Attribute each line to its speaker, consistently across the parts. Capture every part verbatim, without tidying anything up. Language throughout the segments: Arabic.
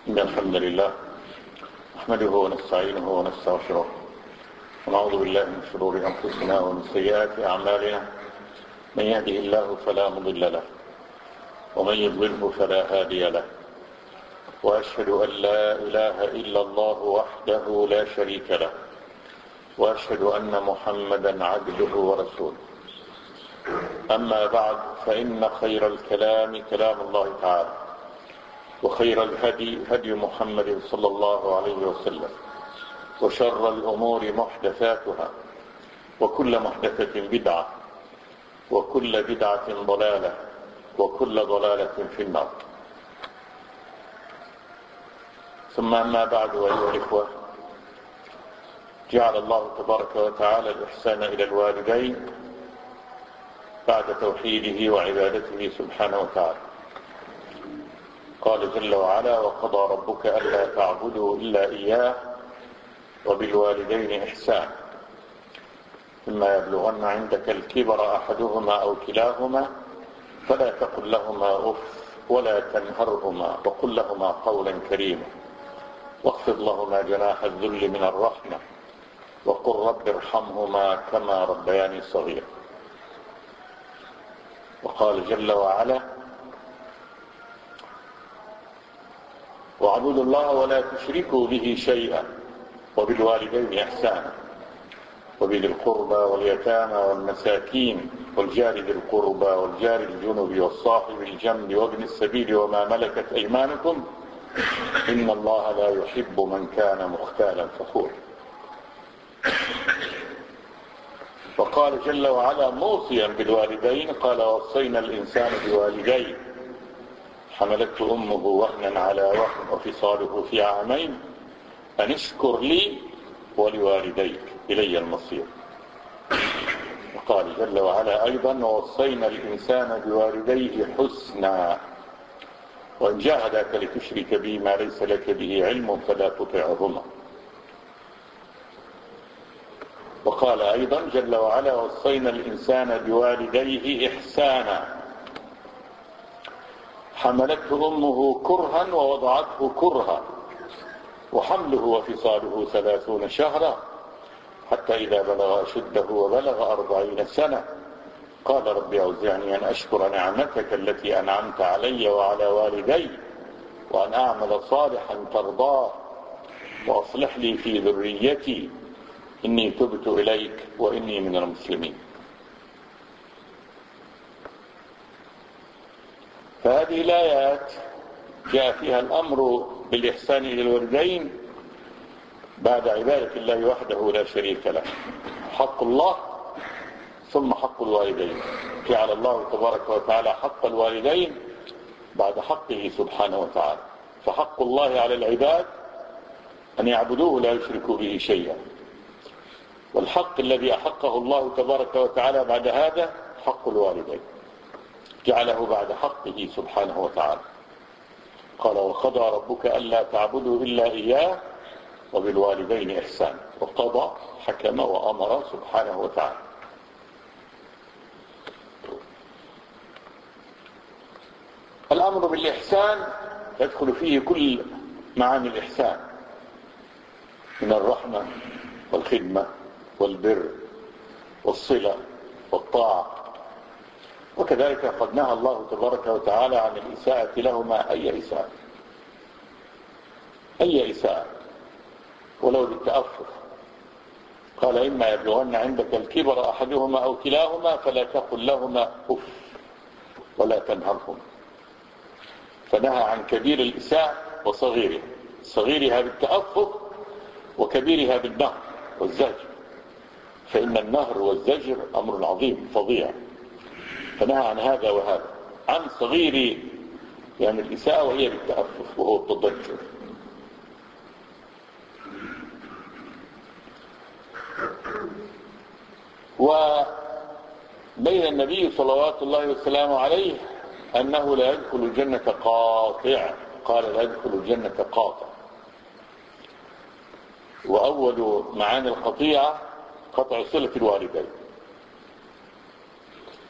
Speaker 1: إن الحمد لله نحمده ونستعينه ونستغفره ونعوذ بالله من شرور أنفسنا ومن سيئات أعمالنا. من يهده الله فلا مضل له ومن يضلله فلا هادي له، وأشهد أن لا إله إلا الله وحده لا شريك له، وأشهد أن محمدا عبده ورسوله. أما بعد، فإن خير الكلام كلام الله تعالى، وخير الهدي هدي محمد صلى الله عليه وسلم، وشر الأمور محدثاتها، وكل محدثة بدعة، وكل بدعة ضلالة، وكل ضلالة في النار. ثم أما بعد، أيها الإخوة، جعل الله تبارك وتعالى الإحسان إلى الوالدين بعد توحيده وعبادته سبحانه وتعالى. قال جل وعلا: وقضى ربك ألا تعبدوا إلا إياه وبالوالدين إحسانا إما يبلغن عندك الكبر أحدهما أو كلاهما فلا تقل لهما أف ولا تنهرهما وقل لهما قولا كريما واخفض لهما جناح الذل من الرحمة وقل رب ارحمهما كما ربياني صغيرا. وقال جل وعلا: واعبدوا الله ولا تشركوا به شيئا وبالوالدين إحسانا وبذي القربى واليتامى والمساكين والجار ذي القربى والجار الجنب والصاحب الجنب وابن السبيل وما ملكت أيمانكم إن الله لا يحب من كان مختالا فخورا. وقال جل وعلا موصيا بالوالدين: قال: وصينا الإنسان بوالديه حملته أمه وهنا على وهن وفصاله في عامين أن اشكر لي ولوالديك إلي المصير. وقال جل وعلا أيضا: ووصينا الإنسان بوالديه حسنا وإن جاهداك لتشرك بي ما ليس لك به علم فلا تطعهما. وقال أيضا جل وعلا: ووصينا الإنسان بوالديه إحسانا حملته أمه كرها ووضعته كرها وحمله وفصاله ثلاثون شهرا حتى إذا بلغ أشده وبلغ أربعين سنة قال: رب أوزعني أن أشكر نعمتك التي أنعمت علي وعلى والدي وأن أعمل صالحا ترضاه وأصلح لي في ذريتي إني تبت إليك وإني من المسلمين. فهذه الآيات جاء فيها الأمر بالإحسان إلى الوالدين بعد عبادة الله وحده لا شريك له، حق الله ثم حق الوالدين. جعل الله تبارك وتعالى حق الوالدين بعد حقه سبحانه وتعالى. فحق الله على العباد أن يعبدوه لا يشركوا به شيئا، والحق الذي أحقه الله تبارك وتعالى بعد هذا حق الوالدين، جعله بعد حقه سبحانه وتعالى. قال: وقضى ربك ألا تعبدوا إلا إياه وبالوالدين إحسانا. وقضى حكم وأمر سبحانه وتعالى. الأمر بالإحسان يدخل فيه كل معاني الإحسان من الرحمة والخدمة والبر والصلة والطاعة. وكذلك قد نهى الله تبارك وتعالى عن الإساءة لهما أي إساءة أي إساءة ولو بالتأفف. قال: إما يبلغن عندك الكبر أحدهما أو كلاهما فلا تقل لهما أف ولا تنهرهما. فنهى عن كبير الإساءة وصغيرها، صغيرها بالتأفف وكبيرها بالنهر والزجر، فإن النهر والزجر أمر عظيم فظيع. فنهى عن هذا وهذا، عن صغير يعني الإساءة وهي بالتأفف وهو التضجر. وبين النبي صلوات الله وسلامه عليه أنه لا يدخل الجنة قاطع. قال: لا يدخل الجنة قاطع. وأول معاني القطيعة قطع صلة الوالدين،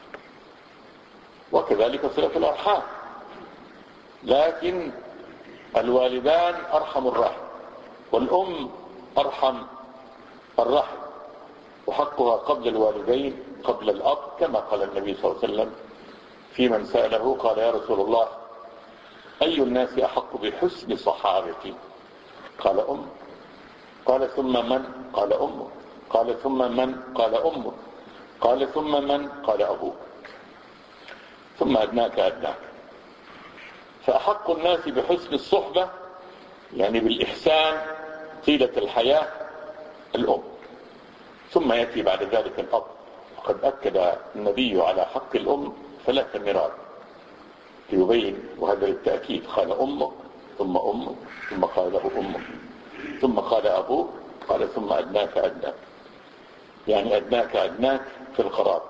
Speaker 1: وكذلك صلة الأرحام. لكن الوالدان أرحم الرحم، والأم أرحم الرحم، وحقها قبل الوالدين قبل الأب، كما قال النبي صلى الله عليه وسلم في من سأله قال: يا رسول الله، أي الناس أحق بحسن صحابتي؟ قال: أم. قال: ثم من؟ قال: أمه. قال: ثم من؟ قال: أمه. قال: ثم من؟ قال: أبوه. ثم أدناك أدناك. فأحق الناس بحسن الصحبة يعني بالإحسان طيلة الحياة الأم، ثم يأتي بعد ذلك الأب. وقد أكد النبي على حق الأم ثلاث مرات ليبين، وهذا للتأكيد، قال: أمك، ثم أمك، ثم قال له أمك، ثم قال أبوك، قال: ثم أدناك أدناك، يعني أدناك أدناك في القرابة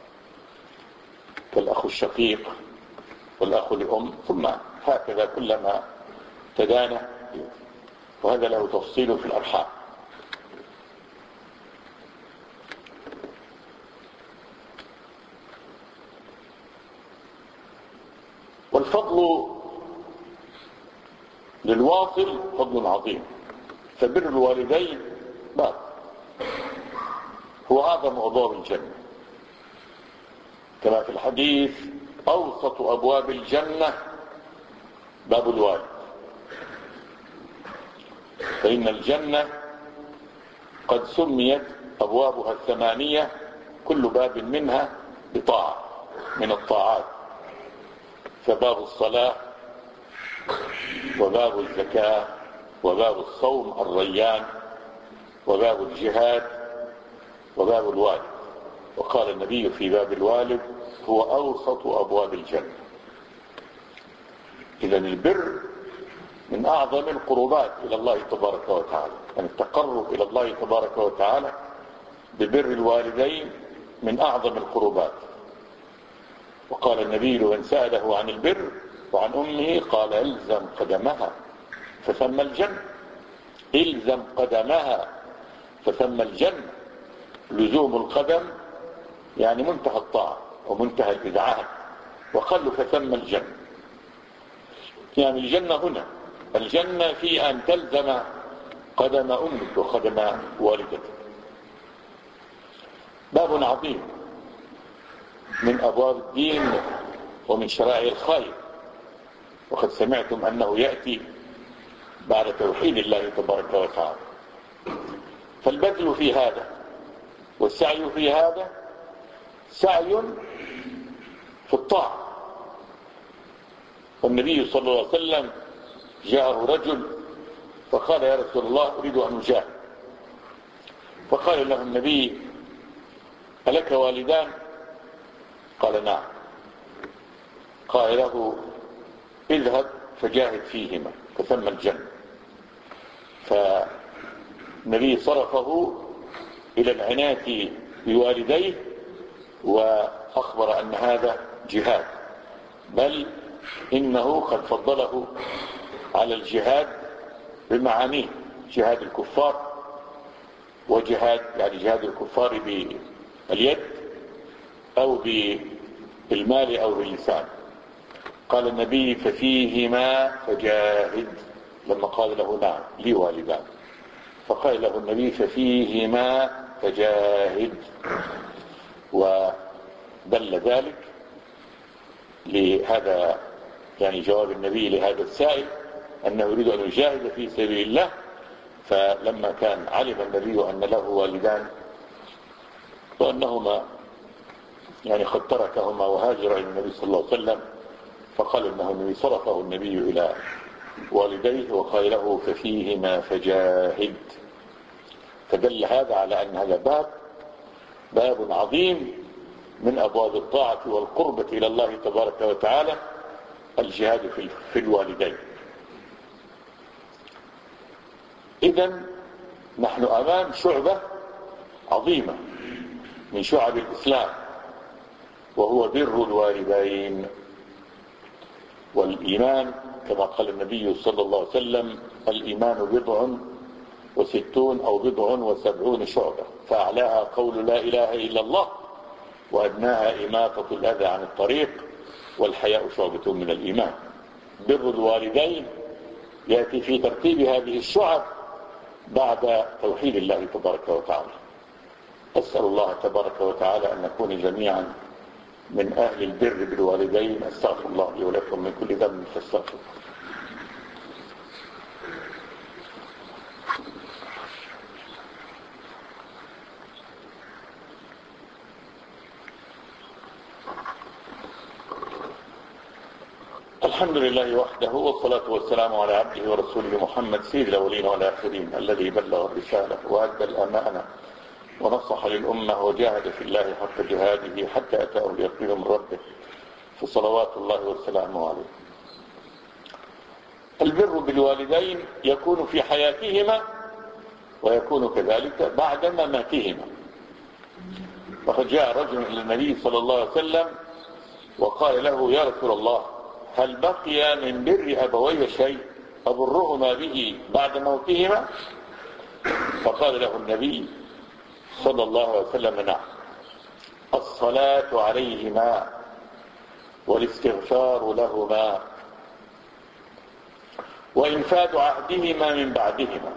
Speaker 1: كالأخ الشقيق والأخ لأم، ثم هكذا كلما تدانى، وهذا له تفصيل في الأرحام. والفضل للواصل فضل عظيم، فبر الوالدين باب هو أعظم أبواب الجنة، كما في الحديث: أوسط أبواب الجنة باب الوالد، فإن الجنة قد سميت أبوابها الثمانية كل باب منها بطاعة من الطاعات، فباب الصلاة، وباب الزكاة، وباب الصوم الريان، وباب الجهاد، وباب الوالد. وقال النبي في باب الوالد: هو أوسط أبواب الجنة. إذن البر من أعظم القربات إلى الله تبارك وتعالى، يعني التقرب إلى الله تبارك وتعالى ببر الوالدين من أعظم القربات. وقال النبي لمن سأله عن البر وعن أمه قال: الزم قدمها فثم الجنة. الزم قدمها فثم الجنة. لزوم القدم يعني منتهى الطاعة ومنتهى الإذعان، وقال له: فثم الجنة، يعني الجنة هنا. الجنة في أن تلزم قدم أمك وقدم والدتك. باب عظيم من أبواب الدين ومن شرائع الخير، وقد سمعتم أنه يأتي بعد توحيد الله تبارك وتعالى. فالبذل في هذا والسعي في هذا سعي في الطاعة. والنبي صلى الله عليه وسلم جاءه رجل فقال: يا رسول الله، أريد أن أجاهد. فقال له النبي: ألك والدان؟ قال: نعم. قال له: اذهب فجاهد فيهما فثم الجنة. فالنبي صرفه إلى العناية بوالديه، وأخبر أن هذا جهاد، بل إنه قد فضله على الجهاد بمعانيه: جهاد الكفار، وجهاد يعني جهاد الكفار باليد أو بالمال أو باللسان. قال النبي: ففيهما فجاهد. لما قال له: نعم لي والدان، فقال له النبي: ففيهما فجاهد. ودل ذلك لهذا يعني جواب النبي لهذا السائل أنه يريد أن يجاهد في سبيل الله. فلما كان علم النبي أن له والدان وأنهما يعني قد تركهما وهاجر إلى النبي صلى الله عليه وسلم، فقال أنه النبي صرفه النبي إلى والديه وقال له: ففيهما فجاهد. فدل هذا على أن هذا باب باب عظيم من أبواب الطاعة والقربة إلى الله تبارك وتعالى، الجهاد في الوالدين. إذن نحن أمام شعبة عظيمة من شعب الإسلام، وهو بر الوالدين. والإيمان كما قال النبي صلى الله عليه وسلم: الإيمان بضع وستون أو بضع وسبعون شعبة، فأعلاها قول لا إله إلا الله، وأدناها إماطة الأذى عن الطريق، والحياء شعبة من الإيمان. بر الوالدين يأتي في ترتيب هذه الشعب بعد توحيد الله تبارك وتعالى. أسأل الله تبارك وتعالى أن نكون جميعا من أهل البر بالوالدين. أستغفر الله لي ولكم من كل ذنب فاستغفروه. الحمد لله وحده، والصلاة والسلام على عبده ورسوله محمد سيد الأولين والآخرين، الذي بلغ الرسالة وأدى الأمانة ونصح للأمة وجاهد في الله حق جهاده حتى أتاه اليقين من ربه، فصلوات الله وسلامه عليه. البر بالوالدين يكون في حياتهما ويكون كذلك بعد مماتهما. وقد جاء رجل إلى النبي صلى الله عليه وسلم وقال له: يا رسول الله، هل بقي من بر أبوي شيء أبرهما به بعد موتهما؟ فقال له النبي صلى الله عليه وسلم: نعم، الصلاة عليهما والاستغفار لهما وإنفاذ عهدهما من بعدهما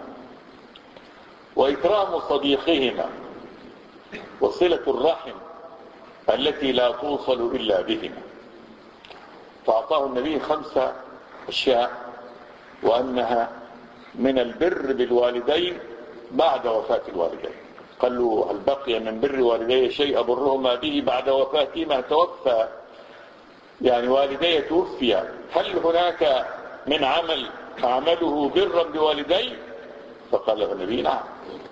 Speaker 1: وإكرام صديقهما وصلة الرحم التي لا توصل إلا بهما. فأعطاه النبي خمسة أشياء، وأنها من البر بالوالدين بعد وفاة الوالدين. قال له: هل بقي من بر والدي شيء أبرهما به بعد وفاتهما؟ توفى يعني والدي توفي، هل هناك من عمل أعمله برا بوالدي؟ فقال له النبي: نعم.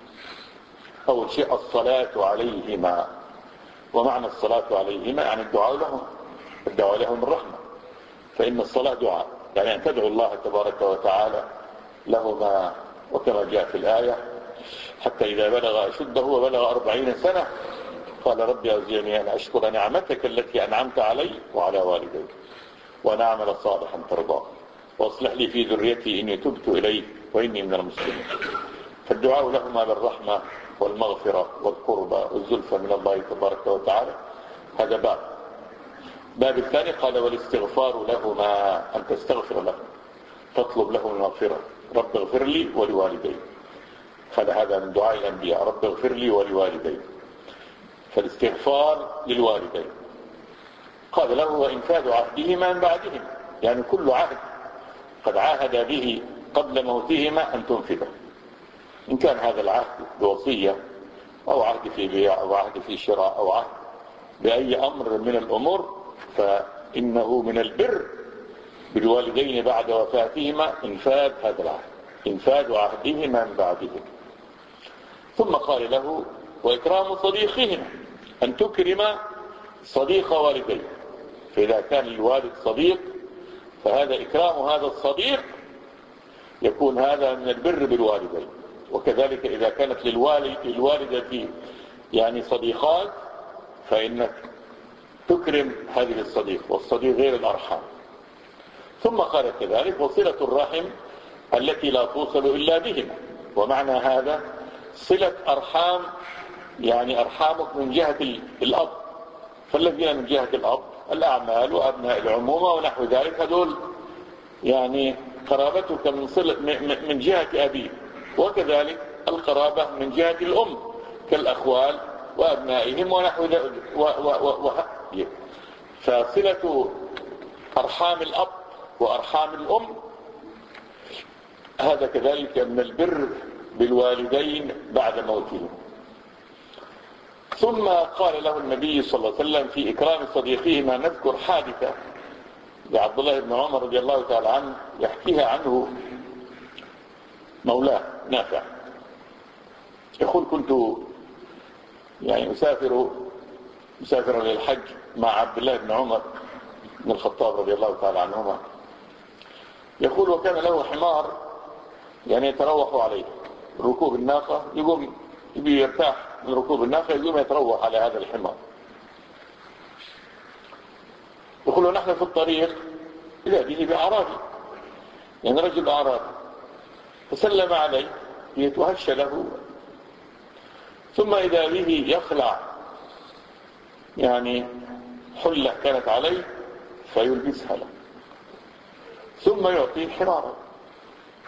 Speaker 1: أول شيء الصلاة عليهما. ومعنى الصلاة عليهما يعني الدعاء لهم، الدعاء لهم الرحمة، فإن الصلاة دعاء، يعني أن تدعو الله تبارك وتعالى لهما. وكما جاء في الآية: حتى إذا بلغ أشده وبلغ أربعين سنة قال: ربي أوزعني أن أشكر نعمتك التي أنعمت علي وعلى والدي وأن أعمل صالحا ترضاه وأصلح لي في ذريتي إني تبت إليك وإني من المسلمين. فالدعاء لهما بالرحمة والمغفرة والقربى والزلفى من الله تبارك وتعالى، هذا باب. باب الثاني قال: والاستغفار لهما، أن تستغفر لهم، تطلب لهم المغفرة. رب اغفر لي ولوالدي، هذا من دعاء الأنبياء: رب اغفر لي ولوالدي. فالاستغفار للوالدين. قال له: وإنفاذ عهدهما من بعدهم، يعني كل عهد قد عاهد به قبل موتهما أن تنفذه، إن كان هذا العهد بوصية أو عهد في بيع أو عهد في شراء أو عهد بأي أمر من الأمور، فإنه من البر بالوالدين بعد وفاتهما إنفاذ هذا العهد، إنفاذ عهدهما من بعدهم. ثم قال له: وإكرام صديقهما، أن تكرم صديق والديك. فإذا كان الوالد صديق فهذا إكرام هذا الصديق، يكون هذا من البر بالوالدين. وكذلك إذا كانت للوالد للوالدة يعني صديقات، فإنك تكرم هذه الصديق، والصديق غير الأرحام. ثم قال كذلك: وصلة الرحم التي لا توصل إلا بهما. ومعنى هذا صلة أرحام، يعني أرحامك من جهة الأب، فالذين من جهة الأب الأعمال وأبناء العمومة ونحو ذلك، هذول يعني قرابتك من صلة من جهة أبيك. وكذلك القرابة من جهة الأم كالأخوال وأبنائهم ونحو ذلك. فصلة أرحام الأب وأرحام الأم هذا كذلك من البر بالوالدين بعد موتهم. ثم قال له النبي صلى الله عليه وسلم في إكرام صديقهما: نذكر حادثة لعبد الله بن عمر رضي الله تعالى عنه يحكيها عنه مولاه نافع. يقول: كنت يعني أسافر مسافرا للحج مع عبد الله بن عمر بن الخطاب رضي الله تعالى عنهما. يقول: وكان له حمار يعني يتروح عليه ركوب الناقة، يقوم يبي يرتاح من ركوب الناقة، يقوم يتروح على هذا الحمار. يقول: ونحن في الطريق إذا به بأعرابي، يعني رجل أعرابي، فسلم عليه ليتوهش له، ثم إذا به يخلع يعني حلة كانت عليه فيلبسها له، ثم يعطيه حمارا.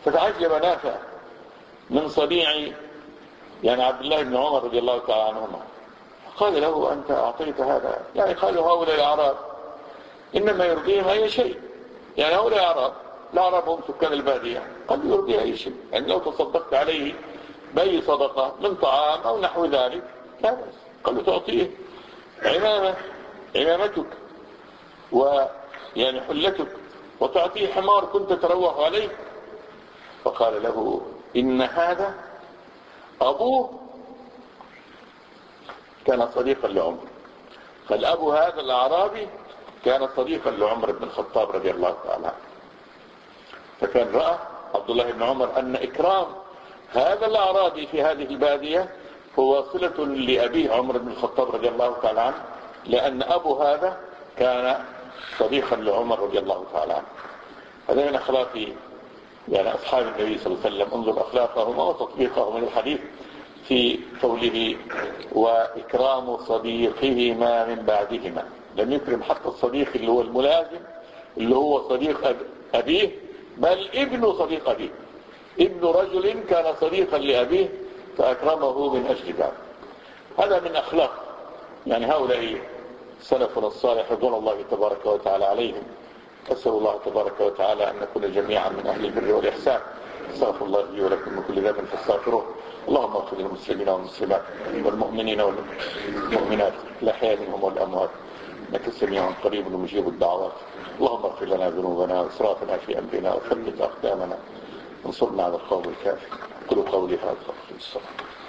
Speaker 1: فتعجب نافع من صنيع يعني عبد الله بن عمر رضي الله تعالى عنهما، قال له أنت أعطيت هذا، يعني قالوا هؤلاء الأعراب إنما يرضيهم أي شيء، يعني هؤلاء الأعراب الأعراب هم سكان البادية، قد يرضي أي شيء، يعني لو تصدقت عليه بأي صدقة من طعام أو نحو ذلك لا بأس. قالوا تعطيه عمامة عمامتك ويعني حلتك وتعطيه حمار كنت تروح عليه. فقال له إن هذا أبوه كان صديقا لعمر، فالأب هذا الأعرابي كان صديقا لعمر بن الخطاب رضي الله تعالى عنه. فكان رأى عبد الله بن عمر أن إكرام هذا الأعرابي في هذه البادية هو صلة لأبيه عمر بن الخطاب رضي الله تعالى عنه، لأن أبو هذا كان صديقا لعمر رضي الله تعالى عنه. هذا من أخلاق يعني أصحاب النبي صلى الله عليه وسلم. انظر أخلاقهم وتطبيقهم للحديث في قوله وإكرام صديقهما من بعدهما. لم يكرم حتى الصديق اللي هو الملازم اللي هو صديق أبيه، بل ابن صديق أبيه، ابن رجل كان صديقا لأبيه فأكرمه من أجل ذلك. هذا من أخلاق يعني هؤلاء سلفنا الصالح رضوان الله تبارك وتعالى عليهم. أسأل الله تبارك وتعالى أن نكون جميعا من أهل البر والإحسان. استغفر الله لي ولكم من كل ذنب فاستغفروه. اللهم اغفر للمسلمين والمسلمات والمؤمنين والمؤمنات الأحياء منهم والأموات إنك سميع قريب مجيب الدعوات. اللهم اغفر لنا ذنوبنا وإسرافنا في أمرنا وثبت أقدامنا وانصرنا على القوم الكافر. قولوا قولي هذا.